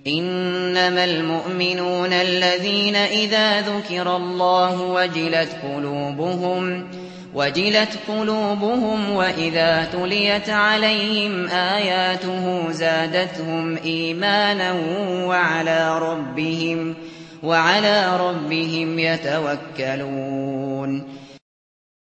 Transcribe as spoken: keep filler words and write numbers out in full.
إنما المؤمنون الذين إذا ذكر الله وجلت قلوبهم وجلت قلوبهم وإذا تليت عليهم آياته زادتهم إيمانا وعلى ربهم وعلى ربهم يتوكلون